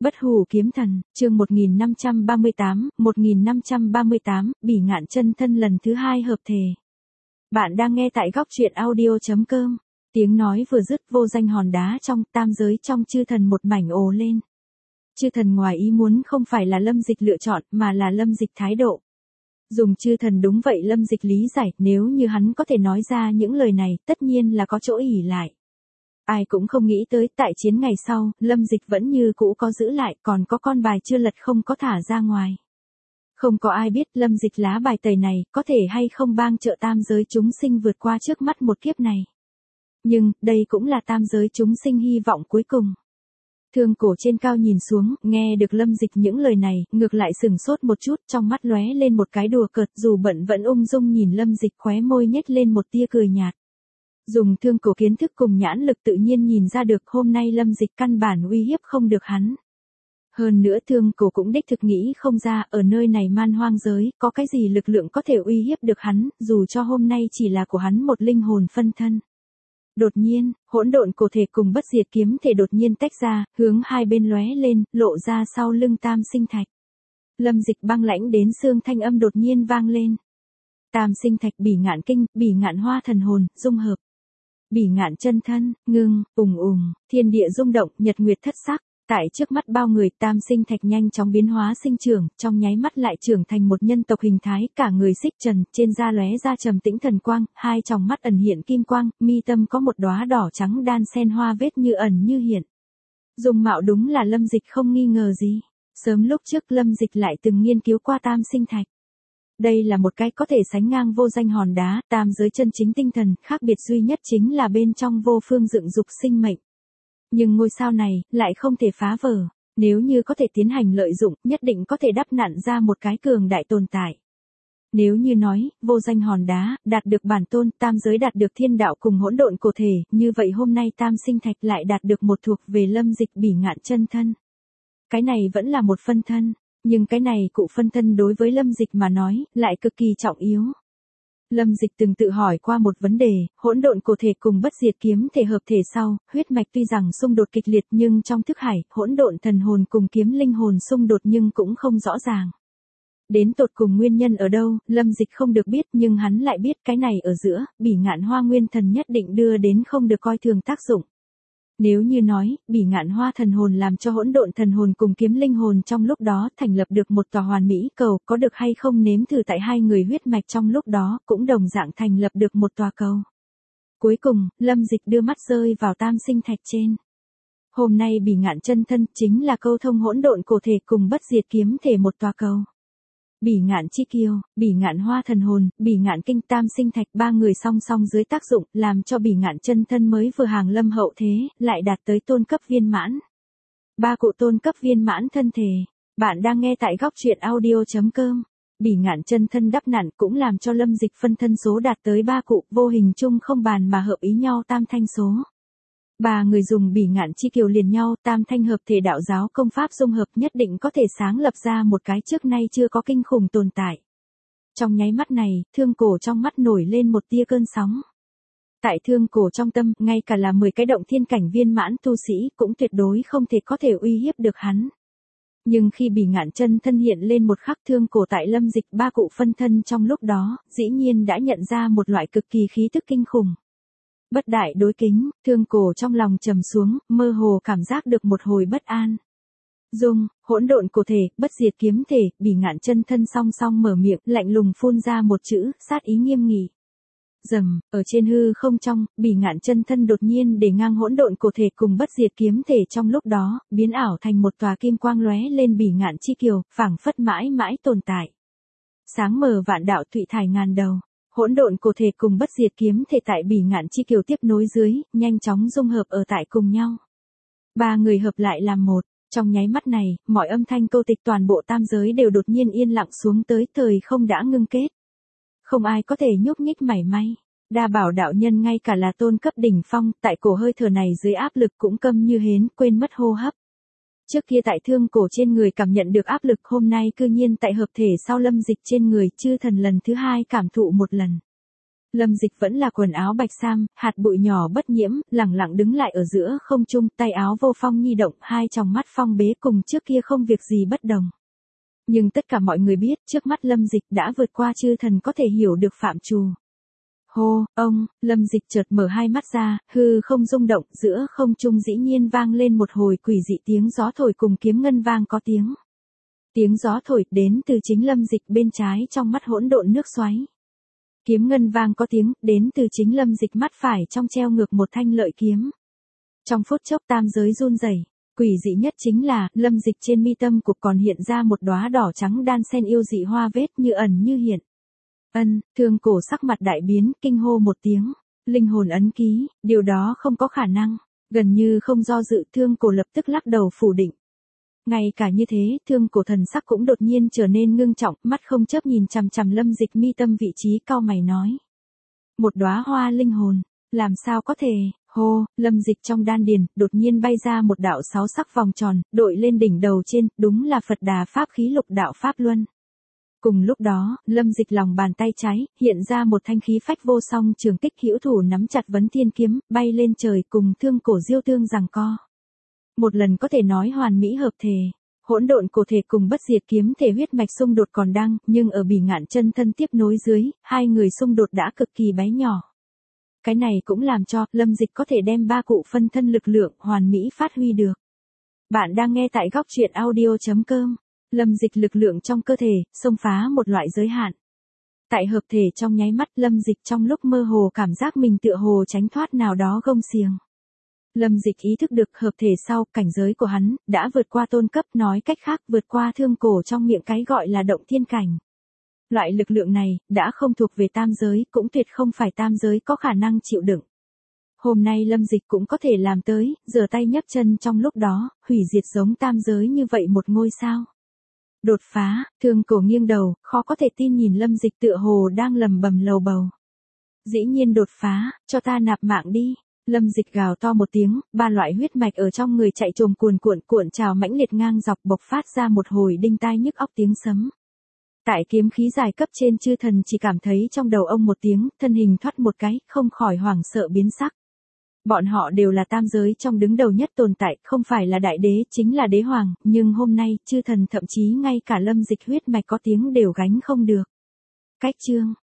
Bất hủ kiếm thần, chương 1538, Bỉ Ngạn chân thân lần thứ 2 hợp thể. Bạn đang nghe tại góc truyện audio.com. Tiếng nói vừa dứt, vô danh hòn đá trong tam giới trong chư thần một mảnh ồ lên. Chư thần ngoài ý muốn không phải là Lâm Dịch lựa chọn mà là Lâm Dịch thái độ. Dùng chư thần đúng vậy Lâm Dịch lý giải, nếu như hắn có thể nói ra những lời này, tất nhiên là có chỗ ỷ lại. Ai cũng không nghĩ tới tại chiến ngày sau, Lâm Dịch vẫn như cũ có giữ lại, còn có con bài chưa lật không có thả ra ngoài. Không có ai biết Lâm Dịch lá bài tẩy này có thể hay không bang trợ tam giới chúng sinh vượt qua trước mắt một kiếp này. Nhưng, đây cũng là tam giới chúng sinh hy vọng cuối cùng. Thương Cổ trên cao nhìn xuống, nghe được Lâm Dịch những lời này, ngược lại sừng sốt một chút, trong mắt lóe lên một cái đùa cợt, dù bận vẫn ung dung nhìn Lâm Dịch, khóe môi nhếch lên một tia cười nhạt. Dùng Thương Cổ kiến thức cùng nhãn lực tự nhiên nhìn ra được hôm nay Lâm Dịch căn bản uy hiếp không được hắn. Hơn nữa Thương Cổ cũng đích thực nghĩ không ra ở nơi này man hoang giới có cái gì lực lượng có thể uy hiếp được hắn, dù cho hôm nay chỉ là của hắn một linh hồn phân thân. Đột nhiên, hỗn độn cổ thể cùng bất diệt kiếm thể đột nhiên tách ra, hướng hai bên lóe lên, lộ ra sau lưng Tam Sinh Thạch. Lâm Dịch băng lãnh đến xương thanh âm đột nhiên vang lên. Tam Sinh Thạch Bỉ Ngạn kinh, Bỉ Ngạn hoa thần hồn, dung hợp. Bỉ Ngạn chân thân, ngưng, thiên địa rung động, nhật nguyệt thất sắc. Tại trước mắt bao người, Tam Sinh Thạch nhanh chóng biến hóa sinh trưởng, trong nháy mắt lại trưởng thành một nhân tộc hình thái, cả người xích trần, trên da lóe ra trầm tĩnh thần quang, hai tròng mắt ẩn hiện kim quang, mi tâm có một đóa đỏ trắng đan xen hoa vết như ẩn như hiện. Dung mạo đúng là Lâm Dịch không nghi ngờ gì. Sớm lúc trước Lâm Dịch lại từng nghiên cứu qua Tam Sinh Thạch. Đây là một cái có thể sánh ngang vô danh hòn đá, tam giới chân chính tinh thần, khác biệt duy nhất chính là bên trong vô phương dựng dục sinh mệnh. Nhưng ngôi sao này, lại không thể phá vỡ, nếu như có thể tiến hành lợi dụng, nhất định có thể đắp nặn ra một cái cường đại tồn tại. Nếu như nói, vô danh hòn đá, đạt được bản tôn, tam giới đạt được thiên đạo cùng hỗn độn cổ thể, như vậy hôm nay Tam Sinh Thạch lại đạt được một thuộc về Lâm Dịch Bỉ Ngạn chân thân. Cái này vẫn là một phân thân, nhưng cái này cụ phân thân đối với Lâm Dịch mà nói, lại cực kỳ trọng yếu. Lâm Dịch từng tự hỏi qua một vấn đề, hỗn độn cổ thể cùng bất diệt kiếm thể hợp thể sau, huyết mạch tuy rằng xung đột kịch liệt nhưng trong thức hải, hỗn độn thần hồn cùng kiếm linh hồn xung đột nhưng cũng không rõ ràng. Đến tột cùng nguyên nhân ở đâu, Lâm Dịch không được biết nhưng hắn lại biết cái này ở giữa, Bỉ Ngạn hoa nguyên thần nhất định đưa đến không được coi thường tác dụng. Nếu như nói, Bỉ Ngạn hoa thần hồn làm cho hỗn độn thần hồn cùng kiếm linh hồn trong lúc đó thành lập được một tòa hoàn mỹ cầu, có được hay không nếm thử tại hai người huyết mạch trong lúc đó, cũng đồng dạng thành lập được một tòa cầu. Cuối cùng, Lâm Dịch đưa mắt rơi vào Tam Sinh Thạch trên. Hôm nay Bỉ Ngạn chân thân chính là câu thông hỗn độn cổ thể cùng bất diệt kiếm thể một tòa cầu. Bỉ Ngạn chi kiêu, Bỉ Ngạn hoa thần hồn, Bỉ Ngạn kinh, Tam Sinh Thạch ba người song song dưới tác dụng, làm cho Bỉ Ngạn chân thân mới vừa hàng lâm hậu thế, lại đạt tới tôn cấp viên mãn. Ba cụ tôn cấp viên mãn thân thể. Bạn đang nghe tại góc truyện audio.com. Bỉ Ngạn chân thân đắp nặn cũng làm cho Lâm Dịch phân thân số đạt tới ba cụ, vô hình chung không bàn mà hợp ý nhau tam thanh số. Ba người dùng Bỉ Ngạn chi kiều liền nhau, tam thanh hợp thể đạo giáo công pháp dung hợp nhất định có thể sáng lập ra một cái trước nay chưa có kinh khủng tồn tại. Trong nháy mắt này, Thương Cổ trong mắt nổi lên một tia cơn sóng. Tại Thương Cổ trong tâm, ngay cả là 10 cái động thiên cảnh viên mãn tu sĩ cũng tuyệt đối không thể có thể uy hiếp được hắn. Nhưng khi Bỉ Ngạn chân thân hiện lên một khắc, Thương Cổ tại Lâm Dịch ba cụ phân thân trong lúc đó, dĩ nhiên đã nhận ra một loại cực kỳ khí tức kinh khủng. Bất đại đối kính, Thương Cổ trong lòng trầm xuống, mơ hồ cảm giác được một hồi bất an. Hỗn độn cổ thể, bất diệt kiếm thể, Bỉ Ngạn chân thân song song mở miệng, lạnh lùng phun ra một chữ, sát ý nghiêm nghị. Rầm, ở trên hư không trong, Bỉ Ngạn chân thân đột nhiên để ngang hỗn độn cổ thể cùng bất diệt kiếm thể trong lúc đó, biến ảo thành một tòa kim quang lóe lên Bỉ Ngạn chi kiều, phảng phất mãi mãi tồn tại. Sáng mờ vạn đạo thụy thải ngàn đầu. Hỗn độn cổ thể cùng bất diệt kiếm thể tại Bỉ Ngạn chi kiều tiếp nối dưới, nhanh chóng dung hợp ở tại cùng nhau. Ba người hợp lại làm một, trong nháy mắt này, mọi âm thanh câu tịch toàn bộ tam giới đều đột nhiên yên lặng xuống tới, thời không đã ngưng kết. Không ai có thể nhúc nhích mảy may. Đa Bảo đạo nhân ngay cả là tôn cấp đỉnh phong, tại cổ hơi thở này dưới áp lực cũng câm như hến, quên mất hô hấp. Trước kia tại Thương Cổ trên người cảm nhận được áp lực, hôm nay cư nhiên tại hợp thể sau Lâm Dịch trên người chư thần lần thứ 2 cảm thụ một lần. Lâm Dịch vẫn là quần áo bạch sam, hạt bụi nhỏ bất nhiễm, lẳng lặng đứng lại ở giữa không trung, tay áo vô phong nhi động, hai tròng mắt phong bế cùng trước kia không việc gì bất đồng. Nhưng tất cả mọi người biết, trước mắt Lâm Dịch đã vượt qua chư thần có thể hiểu được phạm trù. Hô, ông, Lâm Dịch chợt mở hai mắt ra, hư không rung động, giữa không trung dĩ nhiên vang lên một hồi quỷ dị tiếng gió thổi cùng kiếm ngân vang có tiếng. Tiếng gió thổi đến từ chính Lâm Dịch bên trái trong mắt hỗn độn nước xoáy. Kiếm ngân vang có tiếng, đến từ chính Lâm Dịch mắt phải trong treo ngược một thanh lợi kiếm. Trong phút chốc tam giới run rẩy, quỷ dị nhất chính là, Lâm Dịch trên mi tâm cục còn hiện ra một đóa đỏ trắng đan xen yêu dị hoa vết như ẩn như hiện. Thương cổ sắc mặt đại biến, kinh hô một tiếng. Linh hồn ấn ký, điều đó không có khả năng. Gần như không do dự, thương cổ lập tức lắc đầu phủ định. Ngay cả như thế, thương cổ thần sắc cũng đột nhiên trở nên ngưng trọng, mắt không chớp nhìn chằm chằm Lâm Dịch mi tâm vị trí, cau mày nói. Một đóa hoa linh hồn, làm sao có thể? Hô, Lâm Dịch trong đan điền, đột nhiên bay ra một đạo 6 sắc vòng tròn, đội lên đỉnh đầu trên, đúng là Phật Đà Pháp khí lục đạo Pháp Luân. Cùng lúc đó, Lâm Dịch lòng bàn tay trái, hiện ra một thanh khí phách vô song trường kích hữu thủ nắm chặt vấn thiên kiếm, bay lên trời cùng thương cổ diêu tương giằng co. Một lần có thể nói hoàn mỹ hợp thể, hỗn độn cổ thể cùng bất diệt kiếm thể huyết mạch xung đột còn đang, nhưng ở Bỉ Ngạn chân thân tiếp nối dưới, hai người xung đột đã cực kỳ bé nhỏ. Cái này cũng làm cho Lâm Dịch có thể đem ba cụ phân thân lực lượng hoàn mỹ phát huy được. Bạn đang nghe tại góc truyện audio.com. Lâm Dịch lực lượng trong cơ thể, xông phá một loại giới hạn. Tại hợp thể trong nháy mắt, Lâm Dịch trong lúc mơ hồ cảm giác mình tựa hồ tránh thoát nào đó gông xiềng. Lâm Dịch ý thức được hợp thể sau, cảnh giới của hắn, đã vượt qua tôn cấp, nói cách khác vượt qua thương cổ trong miệng cái gọi là động thiên cảnh. Loại lực lượng này, đã không thuộc về tam giới, cũng tuyệt không phải tam giới có khả năng chịu đựng. Hôm nay Lâm Dịch cũng có thể làm tới, giơ tay nhấc chân trong lúc đó, hủy diệt giống tam giới như vậy một ngôi sao. Đột phá, thương cổ nghiêng đầu, khó có thể tin nhìn Lâm Dịch tựa hồ đang lầm bầm lầu bầu. Dĩ nhiên đột phá, cho ta nạp mạng đi. Lâm Dịch gào to một tiếng, ba loại huyết mạch ở trong người chạy trồm cuộn trào mãnh liệt ngang dọc bộc phát ra một hồi đinh tai nhức óc tiếng sấm. Tại kiếm khí dài cấp trên chư thần chỉ cảm thấy trong đầu ông một tiếng, thân hình thoát một cái, không khỏi hoảng sợ biến sắc. Bọn họ đều là tam giới trong đứng đầu nhất tồn tại, không phải là đại đế, chính là đế hoàng, nhưng hôm nay, chư thần thậm chí ngay cả Lâm Dịch huyết mạch có tiếng đều gánh không được. Cách chương,